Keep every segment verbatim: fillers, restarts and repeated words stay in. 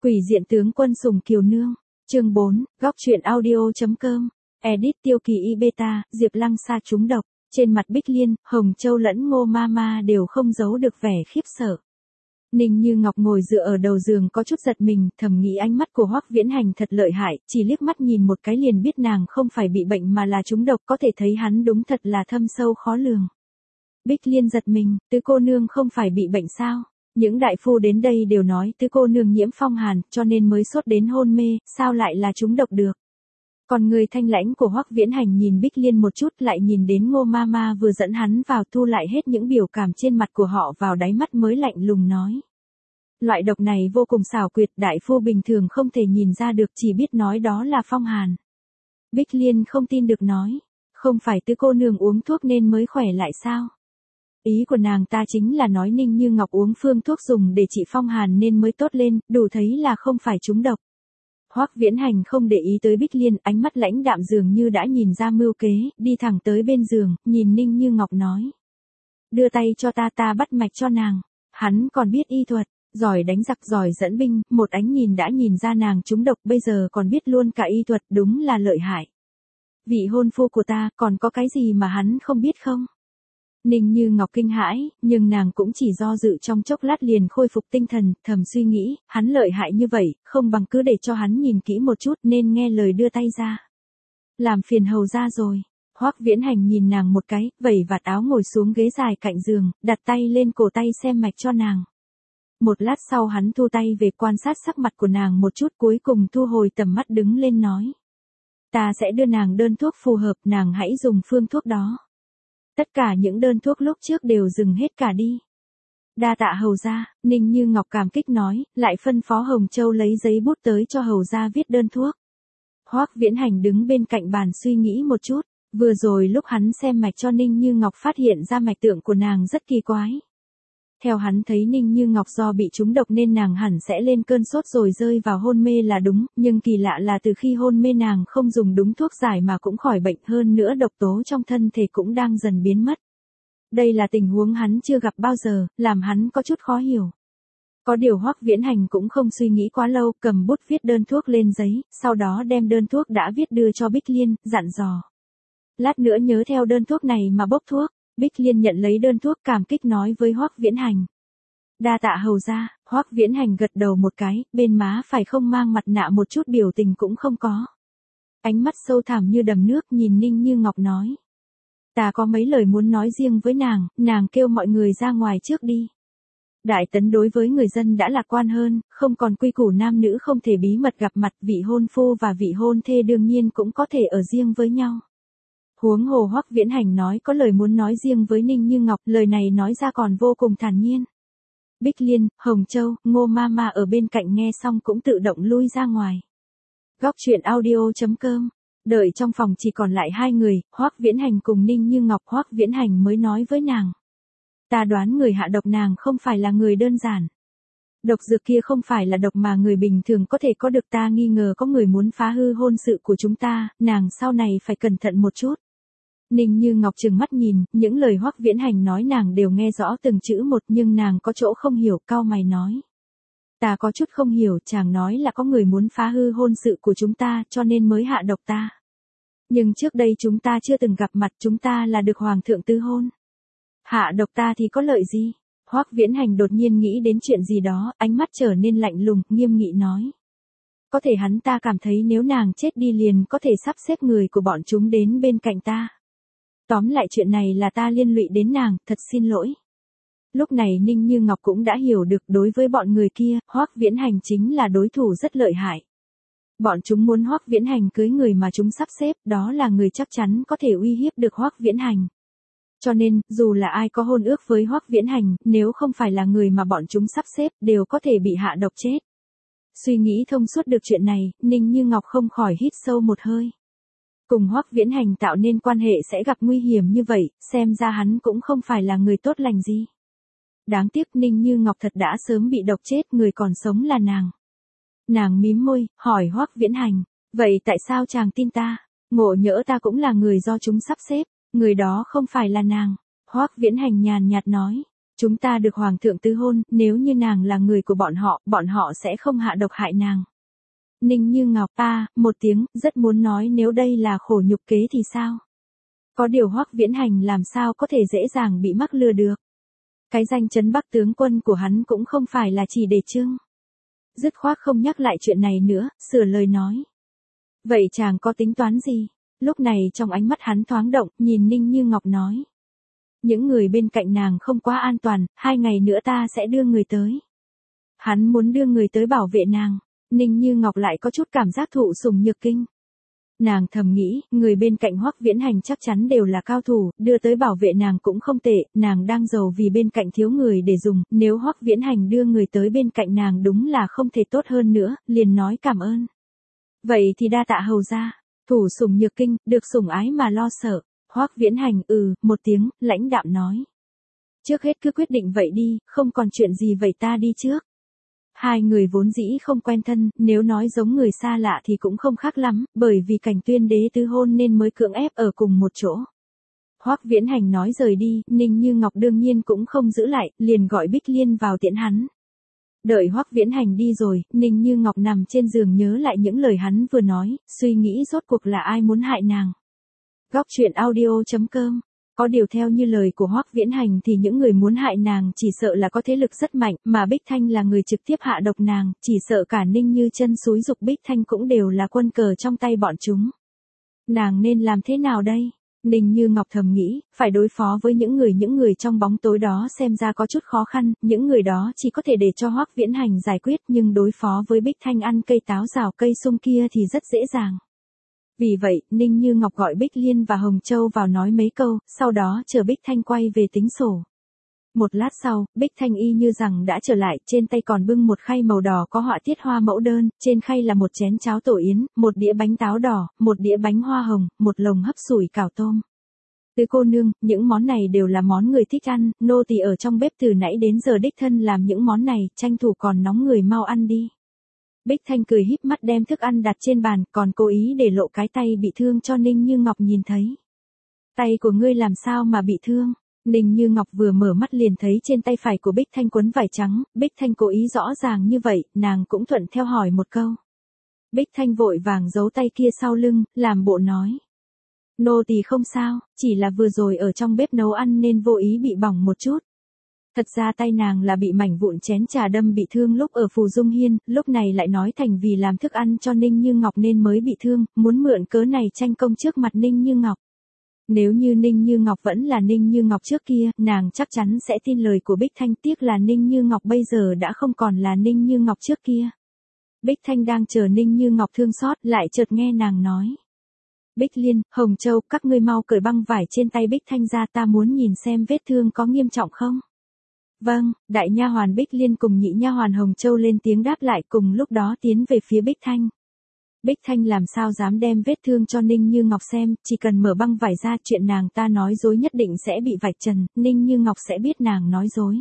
Quỷ diện tướng quân sủng kiều nương. Chương bốn, góc truyện audio.com. Edit tiêu kỳ y beta, Diệp Lăng Sa trúng độc. Trên mặt Bích Liên, Hồng Châu lẫn Ngô Mama đều không giấu được vẻ khiếp sợ. Ninh Như Ngọc ngồi dựa ở đầu giường có chút giật mình, thầm nghĩ ánh mắt của Hoắc Viễn Hành thật lợi hại, chỉ liếc mắt nhìn một cái liền biết nàng không phải bị bệnh mà là trúng độc, có thể thấy hắn đúng thật là thâm sâu khó lường. Bích Liên giật mình, tứ cô nương không phải bị bệnh sao? Những đại phu đến đây đều nói tứ cô nương nhiễm phong hàn, cho nên mới sốt đến hôn mê, sao lại là trúng độc được? Còn người thanh lãnh của Hoắc Viễn Hành nhìn Bích Liên một chút, lại nhìn đến Ngô Mama vừa dẫn hắn vào, thu lại hết những biểu cảm trên mặt của họ vào đáy mắt mới lạnh lùng nói. Loại độc này vô cùng xảo quyệt, đại phu bình thường không thể nhìn ra được, chỉ biết nói đó là phong hàn. Bích Liên không tin được nói, không phải tứ cô nương uống thuốc nên mới khỏe lại sao? Ý của nàng ta chính là nói Ninh Như Ngọc uống phương thuốc dùng để trị phong hàn nên mới tốt lên, đủ thấy là không phải trúng độc. Hoắc Viễn Hành không để ý tới Bích Liên, ánh mắt lãnh đạm dường như đã nhìn ra mưu kế, đi thẳng tới bên giường, nhìn Ninh Như Ngọc nói. Đưa tay cho ta, ta bắt mạch cho nàng. Hắn còn biết y thuật, giỏi đánh giặc giỏi dẫn binh, một ánh nhìn đã nhìn ra nàng trúng độc, bây giờ còn biết luôn cả y thuật, đúng là lợi hại. Vị hôn phu của ta, còn có cái gì mà hắn không biết không? Ninh Như Ngọc kinh hãi, nhưng nàng cũng chỉ do dự trong chốc lát liền khôi phục tinh thần, thầm suy nghĩ, hắn lợi hại như vậy, không bằng cứ để cho hắn nhìn kỹ một chút, nên nghe lời đưa tay ra. Làm phiền hầu ra rồi. Hoắc Viễn Hành nhìn nàng một cái, vẩy vạt áo ngồi xuống ghế dài cạnh giường, đặt tay lên cổ tay xem mạch cho nàng. Một lát sau hắn thu tay về quan sát sắc mặt của nàng một chút, cuối cùng thu hồi tầm mắt đứng lên nói. Ta sẽ đưa nàng đơn thuốc phù hợp, nàng hãy dùng phương thuốc đó. Tất cả những đơn thuốc lúc trước đều dừng hết cả đi. Đa tạ hầu gia, Ninh Như Ngọc cảm kích nói, lại phân phó Hồng Châu lấy giấy bút tới cho hầu gia viết đơn thuốc. Hoắc Viễn Hành đứng bên cạnh bàn suy nghĩ một chút, vừa rồi lúc hắn xem mạch cho Ninh Như Ngọc phát hiện ra mạch tượng của nàng rất kỳ quái. Theo hắn thấy Ninh Như Ngọc do bị trúng độc nên nàng hẳn sẽ lên cơn sốt rồi rơi vào hôn mê là đúng, nhưng kỳ lạ là từ khi hôn mê nàng không dùng đúng thuốc giải mà cũng khỏi bệnh, hơn nữa độc tố trong thân thể cũng đang dần biến mất. Đây là tình huống hắn chưa gặp bao giờ, làm hắn có chút khó hiểu. Có điều Hoắc Viễn Hành cũng không suy nghĩ quá lâu, cầm bút viết đơn thuốc lên giấy, sau đó đem đơn thuốc đã viết đưa cho Bích Liên, dặn dò. Lát nữa nhớ theo đơn thuốc này mà bốc thuốc. Bích Liên nhận lấy đơn thuốc cảm kích nói với Hoắc Viễn Hành. Đa tạ hầu gia. Hoắc Viễn Hành gật đầu một cái, bên má phải không mang mặt nạ một chút biểu tình cũng không có. Ánh mắt sâu thẳm như đầm nước nhìn Ninh Như Ngọc nói. Ta có mấy lời muốn nói riêng với nàng, nàng kêu mọi người ra ngoài trước đi. Đại tấn đối với người dân đã lạc quan hơn, không còn quy củ nam nữ không thể bí mật gặp mặt, vị hôn phu và vị hôn thê đương nhiên cũng có thể ở riêng với nhau. Huống hồ Hoắc Viễn Hành nói có lời muốn nói riêng với Ninh Như Ngọc, lời này nói ra còn vô cùng thản nhiên. Bích Liên, Hồng Châu, Ngô Mama ở bên cạnh nghe xong cũng tự động lui ra ngoài. Góc truyện audio.com. Đợi trong phòng chỉ còn lại hai người, Hoắc Viễn Hành cùng Ninh Như Ngọc. Hoắc Viễn Hành mới nói với nàng. Ta đoán người hạ độc nàng không phải là người đơn giản. Độc dược kia không phải là độc mà người bình thường có thể có được, ta nghi ngờ có người muốn phá hư hôn sự của chúng ta, nàng sau này phải cẩn thận một chút. Ninh Như Ngọc trừng mắt nhìn, những lời Hoắc Viễn Hành nói nàng đều nghe rõ từng chữ một, nhưng nàng có chỗ không hiểu, cau mày nói. Ta có chút không hiểu, chàng nói là có người muốn phá hư hôn sự của chúng ta cho nên mới hạ độc ta. Nhưng trước đây chúng ta chưa từng gặp mặt, chúng ta là được hoàng thượng tứ hôn. Hạ độc ta thì có lợi gì? Hoắc Viễn Hành đột nhiên nghĩ đến chuyện gì đó, ánh mắt trở nên lạnh lùng, nghiêm nghị nói. Có thể hắn ta cảm thấy nếu nàng chết đi liền có thể sắp xếp người của bọn chúng đến bên cạnh ta. Tóm lại chuyện này là ta liên lụy đến nàng, thật xin lỗi. Lúc này Ninh Như Ngọc cũng đã hiểu được đối với bọn người kia, Hoắc Viễn Hành chính là đối thủ rất lợi hại. Bọn chúng muốn Hoắc Viễn Hành cưới người mà chúng sắp xếp, đó là người chắc chắn có thể uy hiếp được Hoắc Viễn Hành. Cho nên, dù là ai có hôn ước với Hoắc Viễn Hành, nếu không phải là người mà bọn chúng sắp xếp, đều có thể bị hạ độc chết. Suy nghĩ thông suốt được chuyện này, Ninh Như Ngọc không khỏi hít sâu một hơi. Cùng Hoắc Viễn Hành tạo nên quan hệ sẽ gặp nguy hiểm như vậy, xem ra hắn cũng không phải là người tốt lành gì. Đáng tiếc Ninh Như Ngọc thật đã sớm bị độc chết, người còn sống là nàng. Nàng mím môi, hỏi Hoắc Viễn Hành, vậy tại sao chàng tin ta? Ngộ nhỡ ta cũng là người do chúng sắp xếp, người đó không phải là nàng. Hoắc Viễn Hành nhàn nhạt nói, Chúng ta được hoàng thượng tứ hôn, nếu như nàng là người của bọn họ, bọn họ sẽ không hạ độc hại nàng. Ninh Như Ngọc ta, một tiếng, rất muốn nói nếu đây là khổ nhục kế thì sao? Có điều Hoắc Viễn Hành làm sao có thể dễ dàng bị mắc lừa được. Cái danh chấn Bắc tướng quân của hắn cũng không phải là chỉ để trưng. Dứt khoát không nhắc lại chuyện này nữa, sửa lời nói. Vậy chàng có tính toán gì? Lúc này trong ánh mắt hắn thoáng động, nhìn Ninh Như Ngọc nói. Những người bên cạnh nàng không quá an toàn, hai ngày nữa ta sẽ đưa người tới. Hắn muốn đưa người tới bảo vệ nàng. Ninh Như Ngọc lại có chút cảm giác thụ sủng nhược kinh. Nàng thầm nghĩ, người bên cạnh Hoắc Viễn Hành chắc chắn đều là cao thủ, đưa tới bảo vệ nàng cũng không tệ, nàng đang giàu vì bên cạnh thiếu người để dùng, nếu Hoắc Viễn Hành đưa người tới bên cạnh nàng đúng là không thể tốt hơn nữa, liền nói cảm ơn. Vậy thì đa tạ hầu gia, thủ sủng nhược kinh, được sủng ái mà lo sợ. Hoắc Viễn Hành ừ, một tiếng, lãnh đạm nói. Trước hết cứ quyết định vậy đi, không còn chuyện gì vậy ta đi trước. Hai người vốn dĩ không quen thân, nếu nói giống người xa lạ thì cũng không khác lắm, bởi vì cảnh tuyên đế tứ hôn nên mới cưỡng ép ở cùng một chỗ. Hoắc Viễn Hành nói rời đi, Ninh Như Ngọc đương nhiên cũng không giữ lại, liền gọi Bích Liên vào tiễn hắn. Đợi Hoắc Viễn Hành đi rồi, Ninh Như Ngọc nằm trên giường nhớ lại những lời hắn vừa nói, suy nghĩ rốt cuộc là ai muốn hại nàng. Góc truyện audio chấm com. Có điều theo như lời của Hoắc Viễn Hành thì những người muốn hại nàng chỉ sợ là có thế lực rất mạnh, mà Bích Thanh là người trực tiếp hạ độc nàng, chỉ sợ cả Ninh Như Chân xúi giục Bích Thanh cũng đều là quân cờ trong tay bọn chúng. Nàng nên làm thế nào đây? Ninh Như Ngọc thầm nghĩ, phải đối phó với những người những người trong bóng tối đó xem ra có chút khó khăn, những người đó chỉ có thể để cho Hoắc Viễn Hành giải quyết, nhưng đối phó với Bích Thanh ăn cây táo rào cây sung kia thì rất dễ dàng. Vì vậy, Ninh Như Ngọc gọi Bích Liên và Hồng Châu vào nói mấy câu, sau đó chờ Bích Thanh quay về tính sổ. Một lát sau, Bích Thanh y như rằng đã trở lại, trên tay còn bưng một khay màu đỏ có họa tiết hoa mẫu đơn, trên khay là một chén cháo tổ yến, một đĩa bánh táo đỏ, một đĩa bánh hoa hồng, một lồng hấp sủi cảo tôm. Từ cô nương, những món này đều là món người thích ăn, nô tỳ ở trong bếp từ nãy đến giờ đích thân làm những món này, tranh thủ còn nóng người mau ăn đi. Bích Thanh cười híp mắt đem thức ăn đặt trên bàn, còn cố ý để lộ cái tay bị thương cho Ninh Như Ngọc nhìn thấy. Tay của ngươi làm sao mà bị thương? Ninh Như Ngọc vừa mở mắt liền thấy trên tay phải của Bích Thanh quấn vải trắng, Bích Thanh cố ý rõ ràng như vậy, nàng cũng thuận theo hỏi một câu. Bích Thanh vội vàng giấu tay kia sau lưng, làm bộ nói. Nô tỳ không sao, chỉ là vừa rồi ở trong bếp nấu ăn nên vô ý bị bỏng một chút. Thật ra tay nàng là bị mảnh vụn chén trà đâm bị thương lúc ở Phù Dung Hiên, lúc này lại nói thành vì làm thức ăn cho Ninh Như Ngọc nên mới bị thương, muốn mượn cớ này tranh công trước mặt Ninh Như Ngọc. Nếu như Ninh Như Ngọc vẫn là Ninh Như Ngọc trước kia, nàng chắc chắn sẽ tin lời của Bích Thanh, tiếc là Ninh Như Ngọc bây giờ đã không còn là Ninh Như Ngọc trước kia. Bích Thanh đang chờ Ninh Như Ngọc thương xót, lại chợt nghe nàng nói. Bích Liên, Hồng Châu, các ngươi mau cởi băng vải trên tay Bích Thanh ra, ta muốn nhìn xem vết thương có nghiêm trọng không. Vâng, đại nha hoàn Bích Liên cùng nhị nha hoàn Hồng Châu lên tiếng đáp lại, cùng lúc đó tiến về phía Bích Thanh. Bích Thanh làm sao dám đem vết thương cho Ninh Như Ngọc xem, chỉ cần mở băng vải ra chuyện nàng ta nói dối nhất định sẽ bị vạch trần, Ninh Như Ngọc sẽ biết nàng nói dối.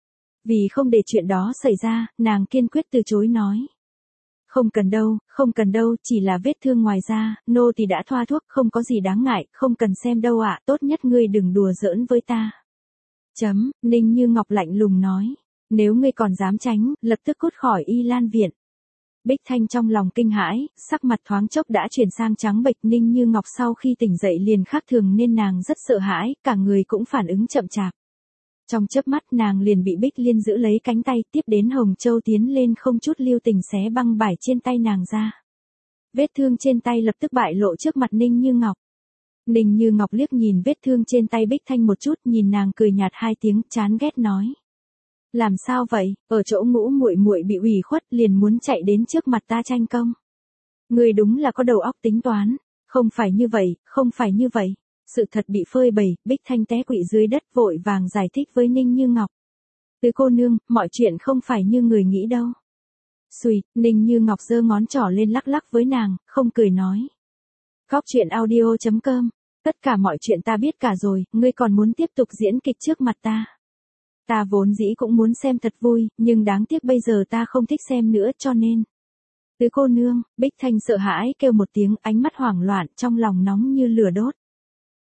Vì không để chuyện đó xảy ra, nàng kiên quyết từ chối nói. Không cần đâu, không cần đâu, chỉ là vết thương ngoài da, nô thì đã thoa thuốc, không có gì đáng ngại, không cần xem đâu ạ, tốt nhất ngươi đừng đùa giỡn với ta. Chấm, Ninh Như Ngọc lạnh lùng nói. Nếu ngươi còn dám tránh, lập tức cút khỏi Y Lan viện. Bích Thanh trong lòng kinh hãi, sắc mặt thoáng chốc đã chuyển sang trắng bệch. Ninh Như Ngọc sau khi tỉnh dậy liền khác thường nên nàng rất sợ hãi, cả người cũng phản ứng chậm chạp. Trong chớp mắt nàng liền bị Bích Liên giữ lấy cánh tay, tiếp đến Hồng Châu tiến lên không chút lưu tình xé băng vải trên tay nàng ra. Vết thương trên tay lập tức bại lộ trước mặt Ninh Như Ngọc. Ninh Như Ngọc liếc nhìn vết thương trên tay Bích Thanh một chút, nhìn nàng cười nhạt hai tiếng, chán ghét nói. Làm sao vậy, ở chỗ ngũ muội muội bị ủy khuất liền muốn chạy đến trước mặt ta tranh công. Người đúng là có đầu óc tính toán, không phải như vậy, không phải như vậy. Sự thật bị phơi bày, Bích Thanh té quỵ dưới đất vội vàng giải thích với Ninh Như Ngọc. Tứ cô nương, mọi chuyện không phải như người nghĩ đâu. Xùi, Ninh Như Ngọc giơ ngón trỏ lên lắc lắc với nàng, không cười nói. Góc truyện audio chấm com, tất cả mọi chuyện ta biết cả rồi, ngươi còn muốn tiếp tục diễn kịch trước mặt ta. Ta vốn dĩ cũng muốn xem thật vui, nhưng đáng tiếc bây giờ ta không thích xem nữa cho nên. Tứ cô nương, Bích Thanh sợ hãi kêu một tiếng, ánh mắt hoảng loạn, trong lòng nóng như lửa đốt.